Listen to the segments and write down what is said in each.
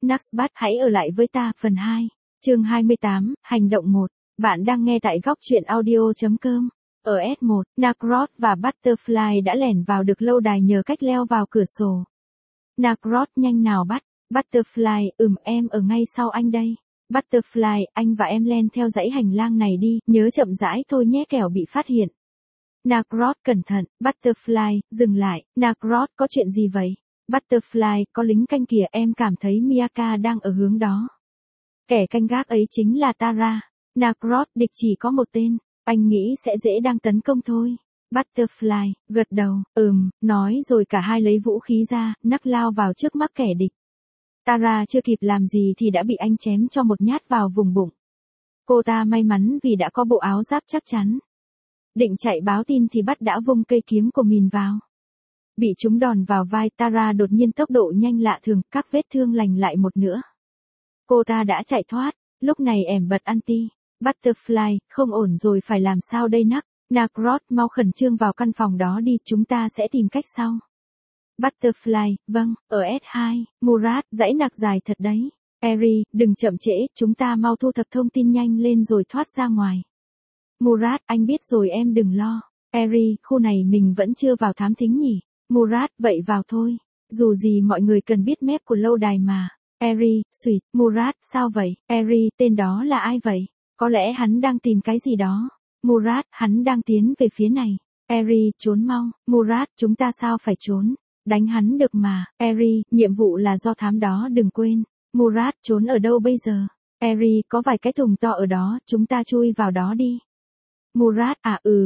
Naxbat hãy ở lại với ta phần 2. Chương 28, hành động 1. Bạn đang nghe tại góc truyện audio.com. Ở S1, Naqroth và Butterfly đã lẻn vào được lâu đài nhờ cách leo vào cửa sổ. Naqroth nhanh nào bắt. Butterfly, em ở ngay sau anh đây. Butterfly, anh và em len theo dãy hành lang này đi, nhớ chậm rãi thôi nhé kẻo bị phát hiện. Naqroth cẩn thận. Butterfly, dừng lại. Naqroth, có chuyện gì vậy? Butterfly, có lính canh kìa, em cảm thấy Miyaka đang ở hướng đó. Kẻ canh gác ấy chính là Tara. Naqroth, địch chỉ có một tên, anh nghĩ sẽ dễ đang tấn công thôi. Butterfly, gật đầu, nói rồi cả hai lấy vũ khí ra, nắc lao vào trước mắt kẻ địch. Tara chưa kịp làm gì thì đã bị anh chém cho một nhát vào vùng bụng. Cô ta may mắn vì đã có bộ áo giáp chắc chắn. Định chạy báo tin thì Bắt đã vung cây kiếm của mình vào. Bị trúng đòn vào vai, Tara đột nhiên tốc độ nhanh lạ thường, các vết thương lành lại một nữa. Cô ta đã chạy thoát, lúc này bật anti. Butterfly, không ổn rồi, phải làm sao đây Naqroth, mau khẩn trương vào căn phòng đó đi, chúng ta sẽ tìm cách sau. Butterfly, vâng, ở S2, Murat, dãy nặc dài thật đấy. Eri, đừng chậm trễ, chúng ta mau thu thập thông tin nhanh lên rồi thoát ra ngoài. Murat, anh biết rồi, em đừng lo. Eri, khu này mình vẫn chưa vào thám thính nhỉ? Murat, vậy vào thôi. Dù gì mọi người cần biết map của lâu đài mà. Eri, suýt, Murat, sao vậy? Eri, tên đó là ai vậy? Có lẽ hắn đang tìm cái gì đó. Murat, hắn đang tiến về phía này. Eri, trốn mau. Murat, chúng ta sao phải trốn? Đánh hắn được mà. Eri, nhiệm vụ là do thám đó, đừng quên. Murat, trốn ở đâu bây giờ? Eri, có vài cái thùng to ở đó, chúng ta chui vào đó đi. Murat,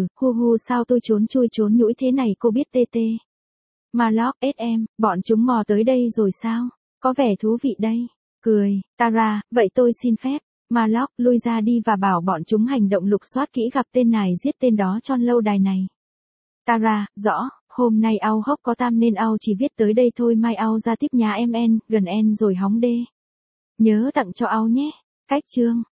sao tôi trốn nhũi thế này cô biết TT. Marlock, SM, bọn chúng mò tới đây rồi sao? Có vẻ thú vị đây. Cười, Tara, vậy tôi xin phép. Marlock, lui ra đi và bảo bọn chúng hành động lục soát kỹ, gặp tên này giết tên đó cho lâu đài này. Tara, rõ, hôm nay Ao Hốc có tam nên Ao chỉ viết tới đây thôi, mai Ao ra tiếp nhà em gần rồi hóng đê. Nhớ tặng cho Ao nhé. Cách chương.